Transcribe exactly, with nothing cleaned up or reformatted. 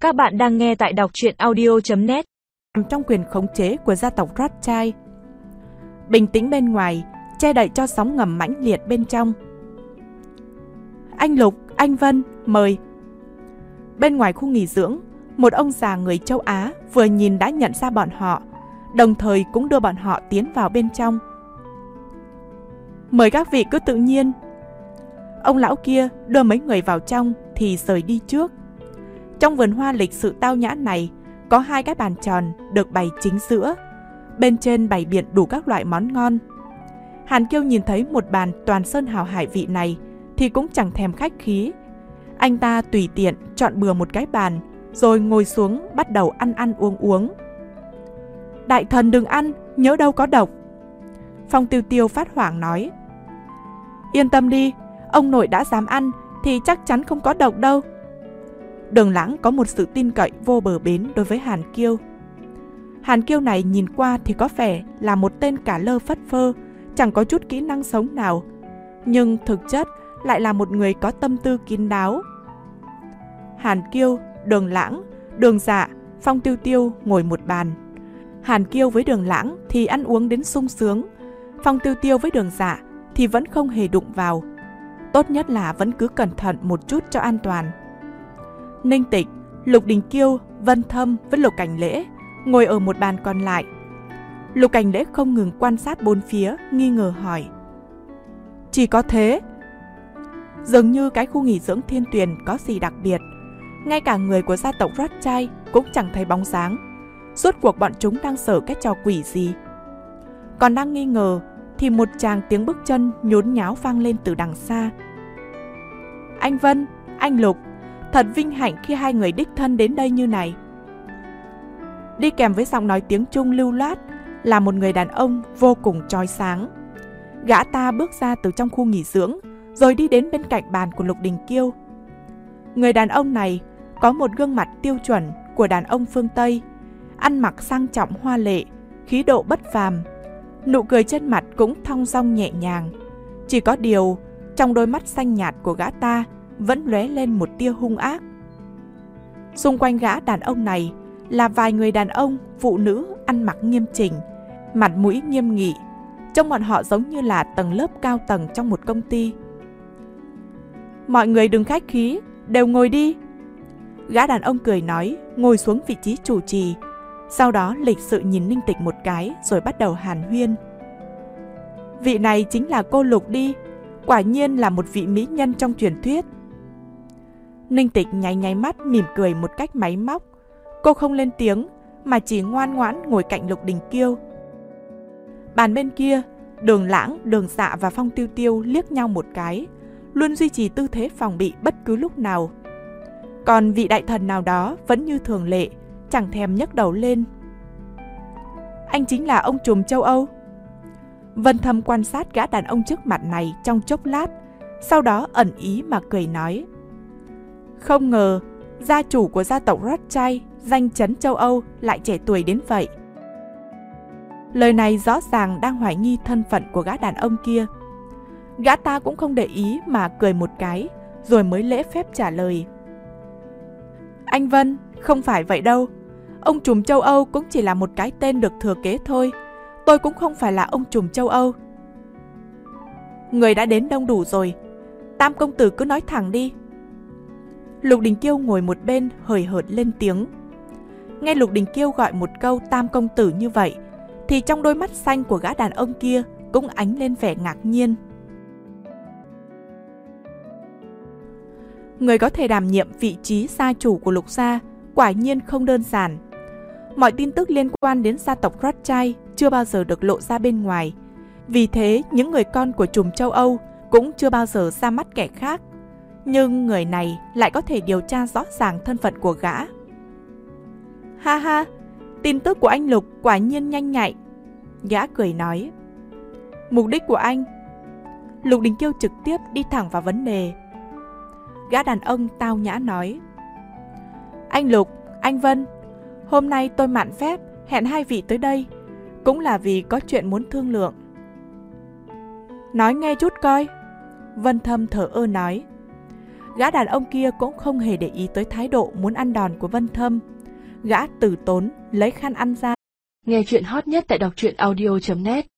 Các bạn đang nghe tại đọc truyện audio chấm net. Trong quyền khống chế của gia tộc Rothschild. Bình tĩnh bên ngoài, che đậy cho sóng ngầm mãnh liệt bên trong. Anh Lục, anh Vân, mời. Bên ngoài khu nghỉ dưỡng, một ông già người châu Á vừa nhìn đã nhận ra bọn họ, đồng thời cũng đưa bọn họ tiến vào bên trong. Mời các vị cứ tự nhiên. Ông lão kia đưa mấy người vào trong thì rời đi trước. Trong vườn hoa lịch sự tao nhã này, có hai cái bàn tròn được bày chính giữa. Bên trên bày biện đủ các loại món ngon. Hàn Kiêu nhìn thấy một bàn toàn sơn hào hải vị này thì cũng chẳng thèm khách khí. Anh ta tùy tiện chọn bừa một cái bàn, rồi ngồi xuống bắt đầu ăn ăn uống uống. Đại thần đừng ăn, nhớ đâu có độc. Phong Tiêu Tiêu phát hoảng nói. Yên tâm đi, ông nội đã dám ăn thì chắc chắn không có độc đâu. Đường Lãng có một sự tin cậy vô bờ bến đối với Hàn Kiêu. Hàn Kiêu này nhìn qua thì có vẻ là một tên cả lơ phất phơ, chẳng có chút kỹ năng sống nào, nhưng thực chất lại là một người có tâm tư kín đáo. Hàn Kiêu, Đường Lãng, Đường Dạ, Phong Tiêu Tiêu ngồi một bàn. Hàn Kiêu với Đường Lãng thì ăn uống đến sung sướng, Phong Tiêu Tiêu với Đường Dạ thì vẫn không hề đụng vào. Tốt nhất là vẫn cứ cẩn thận một chút cho an toàn. Ninh Tịch, Lục Đình Kiêu, Vân Thâm với Lục Cảnh Lễ ngồi ở một bàn còn lại. Lục Cảnh Lễ không ngừng quan sát bốn phía, nghi ngờ hỏi. Chỉ có thế? Dường như cái khu nghỉ dưỡng Thiên Tuyền có gì đặc biệt. Ngay cả người của gia tộc Rothschild cũng chẳng thấy bóng dáng. Suốt cuộc bọn chúng đang sở cái trò quỷ gì? Còn đang nghi ngờ thì một tràng tiếng bước chân nhốn nháo vang lên từ đằng xa. Anh Vân, anh Lục, thật vinh hạnh khi hai người đích thân đến đây như này. Đi kèm với giọng nói tiếng Trung lưu loát là một người đàn ông vô cùng chói sáng. Gã ta bước ra từ trong khu nghỉ dưỡng, rồi đi đến bên cạnh bàn của Lục Đình Kiêu. Người đàn ông này có một gương mặt tiêu chuẩn của đàn ông phương Tây, ăn mặc sang trọng hoa lệ, khí độ bất phàm. Nụ cười trên mặt cũng thong dong nhẹ nhàng. Chỉ có điều, trong đôi mắt xanh nhạt của gã ta vẫn lóe lên một tia hung ác. Xung quanh gã đàn ông này là vài người đàn ông, phụ nữ ăn mặc nghiêm chỉnh, mặt mũi nghiêm nghị, trông bọn họ giống như là tầng lớp cao tầng trong một công ty. Mọi người đừng khách khí, đều ngồi đi. Gã đàn ông cười nói, ngồi xuống vị trí chủ trì. Sau đó lịch sự nhìn Ninh Tịch một cái rồi bắt đầu hàn huyên. Vị này chính là cô Lục đi, quả nhiên là một vị mỹ nhân trong truyền thuyết. Ninh Tịch nháy nháy mắt mỉm cười một cách máy móc. Cô không lên tiếng mà chỉ ngoan ngoãn ngồi cạnh Lục Đình Kiêu. Bàn bên kia, Đường Lãng, Đường Dạ và Phong Tiêu Tiêu liếc nhau một cái, luôn duy trì tư thế phòng bị bất cứ lúc nào. Còn vị đại thần nào đó vẫn như thường lệ, chẳng thèm nhấc đầu lên. Anh chính là ông trùm châu Âu. Vân Thâm quan sát gã đàn ông trước mặt này trong chốc lát, sau đó ẩn ý mà cười nói. Không ngờ, gia chủ của gia tộc Rothschild, danh chấn châu Âu lại trẻ tuổi đến vậy. Lời này rõ ràng đang hoài nghi thân phận của gã đàn ông kia. Gã ta cũng không để ý mà cười một cái, rồi mới lễ phép trả lời. Anh Vân, không phải vậy đâu. Ông trùm châu Âu cũng chỉ là một cái tên được thừa kế thôi. Tôi cũng không phải là ông trùm châu Âu. Người đã đến đông đủ rồi, Tam công tử cứ nói thẳng đi. Lục Đình Kiêu ngồi một bên hời hợt lên tiếng. Nghe Lục Đình Kiêu gọi một câu Tam công tử như vậy, thì trong đôi mắt xanh của gã đàn ông kia cũng ánh lên vẻ ngạc nhiên. Người có thể đảm nhiệm vị trí gia chủ của Lục gia quả nhiên không đơn giản. Mọi tin tức liên quan đến gia tộc Rothschild chưa bao giờ được lộ ra bên ngoài. Vì thế, những người con của trùm châu Âu cũng chưa bao giờ ra mắt kẻ khác. Nhưng người này lại có thể điều tra rõ ràng thân phận của gã. Ha ha, tin tức của anh Lục quả nhiên nhanh nhạy. Gã cười nói. Mục đích của anh? Lục Đình Kiêu trực tiếp đi thẳng vào vấn đề. Gã đàn ông tao nhã nói. Anh Lục, anh Vân, hôm nay tôi mạn phép hẹn hai vị tới đây, cũng là vì có chuyện muốn thương lượng. Nói nghe chút coi. Vân Thâm thở ơ nói. Gã đàn ông kia cũng không hề để ý tới thái độ muốn ăn đòn của Vân Thâm. Gã từ tốn lấy khăn ăn ra. Nghe chuyện hot nhất tại đọc truyện audio chấm net.